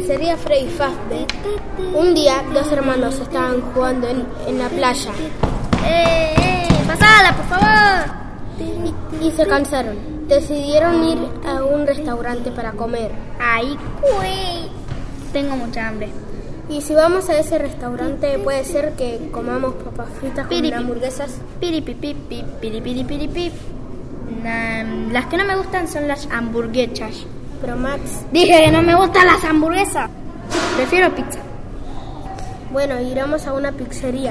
pizzería Freddy Fazbear. Un día, dos hermanos estaban jugando en la playa. ¡Pasala, por favor! Y se cansaron. Decidieron ir a un restaurante para comer. ¡Ay, güey! Tengo mucha hambre. Y si vamos a ese restaurante, puede ser que comamos papas fritas con hamburguesas. Piripipipip, piripiripiripip. Las que no me gustan son las hamburguesas. Pero Max... Dije que no me gustan las hamburguesas. Prefiero pizza. Bueno, iremos a una pizzería.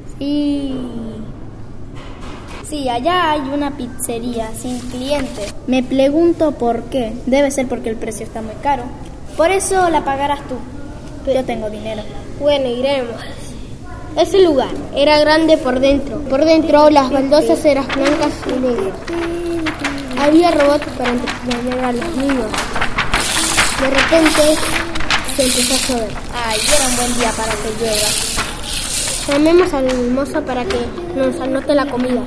Sí, allá hay una pizzería sin cliente. Me pregunto por qué. Debe ser porque el precio está muy caro. Por eso la pagarás tú. Yo tengo dinero. Bueno, iremos. Ese lugar era grande por dentro. Por dentro las baldosas eran blancas y negras. Había robots para entretener a los niños. De repente se empezó a llover. Ay, era un buen día para que llueva. Llamemos al mozo para que nos anote la comida.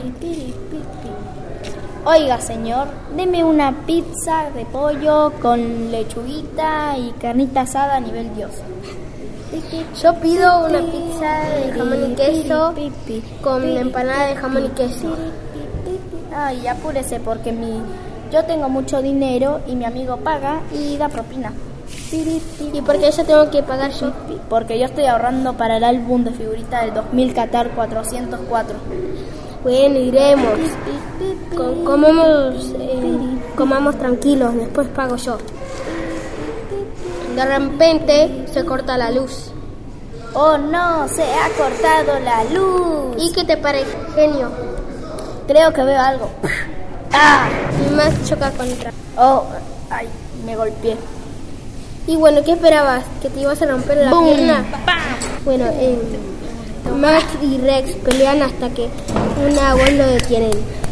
Oiga, señor, deme una pizza de pollo con lechuguita y carnita asada a nivel Dios. Yo pido una pizza de jamón y queso con empanada de jamón y queso. Ay, apúrese porque yo tengo mucho dinero y mi amigo paga y da propina. ¿Y por qué yo tengo que pagar yo? Porque yo estoy ahorrando para el álbum de figurita del 2000 Qatar 404. Bueno, iremos. Comamos tranquilos, después pago yo. De repente se corta la luz. ¡Oh no! ¡Se ha cortado la luz! ¿Y qué te parece, genio? Creo que veo algo. ¡Ah! Y Max choca contra. ¡Oh! ¡Ay! Me golpeé. Y bueno, ¿qué esperabas? ¿Que te ibas a romper la pierna? ¡Pam! Bueno, Max y Rex pelean hasta que una voz lo detienen.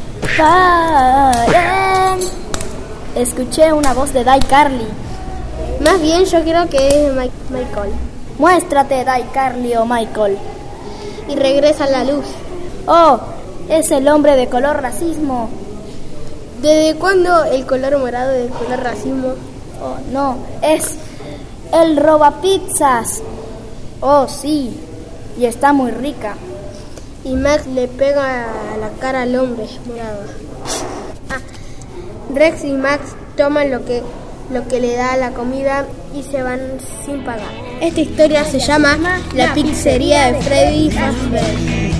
¡Paren! Escuché una voz de iCarly. Más bien yo creo que es Michael. Muéstrate, iCarly o Michael. Y regresa la luz. ¡Oh! Es el hombre de color racismo. ¿Desde cuándo el color morado es el color racismo? Oh, no, es el robapizzas. Oh, sí, y está muy rica. Y Max le pega a la cara al hombre morado. Rex y Max toman lo que le da la comida y se van sin pagar. Esta historia se llama La pizzería de Freddy Fazbear.